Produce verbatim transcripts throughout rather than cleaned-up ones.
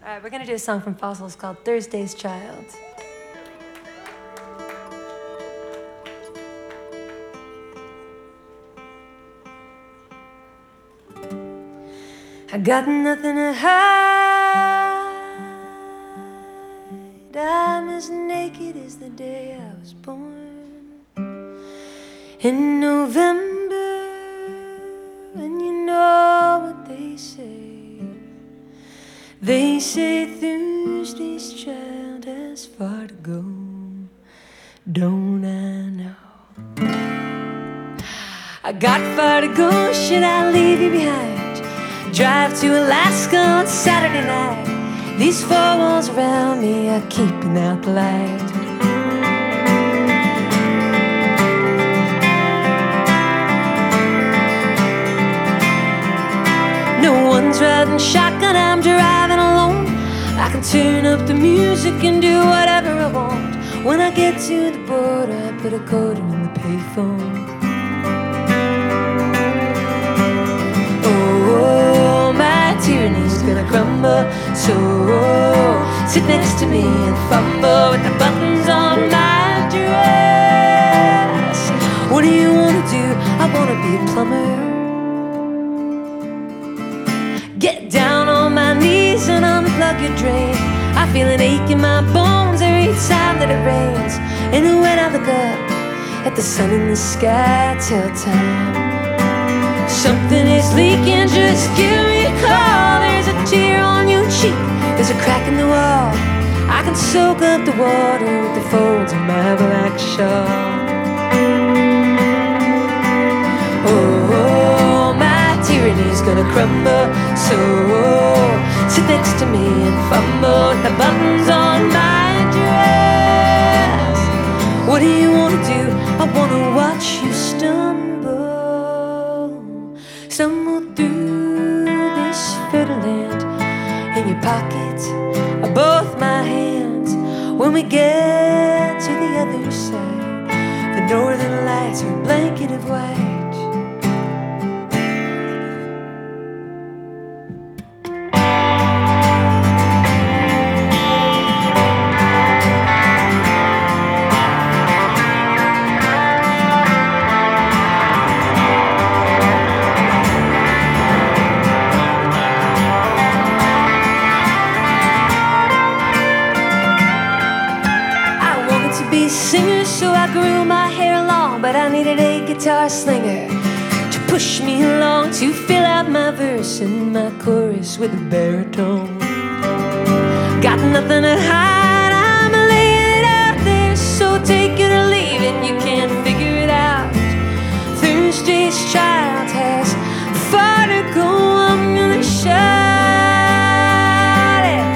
All right, we're gonna do a song from Fossils called Thursday's Child. I got nothing to hide. I'm as naked as the day I was born in November. And you know what they say. They say Thursday's child has far to go. Don't I know? I got far to go, should I leave you behind? Drive to Alaska on Saturday night. These four walls around me are keeping out the light. No one's riding shotgun, I'm driving alone. I can turn up the music and do whatever I want. When I get to the border, I put a quarter in the payphone. Tyranny's gonna crumble, so sit next to me and fumble with the buttons on my dress. What do you wanna do? I wanna be a plumber. Get down on my knees and unplug your drain. I feel an ache in my bones every time that it rains. And when I look up at the sun in the sky, tell time something is leaking, just give me a call. There's a tear on your cheek, there's a crack in the wall. I can soak up the water with the folds of my black shawl. Oh, my tyranny's gonna crumble, so sit next to me and fumble with the buttons on my dress. What do you wanna do? I wanna watch you stumble. Stumble through this fertile land. In your pocket are both my hands. When we get to the other side, the northern lights are a blanket of white. Be a singer, so I grew my hair long, but I needed a guitar slinger to push me along, to fill out my verse and my chorus with a baritone. Got nothing to hide, I'm laying it out there, so take it or leave it, you can't figure it out. Thursday's child has far to go, I'm gonna shout it.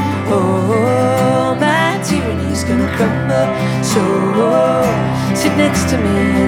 Oh, my tyranny's gonna crumble, so sit next to me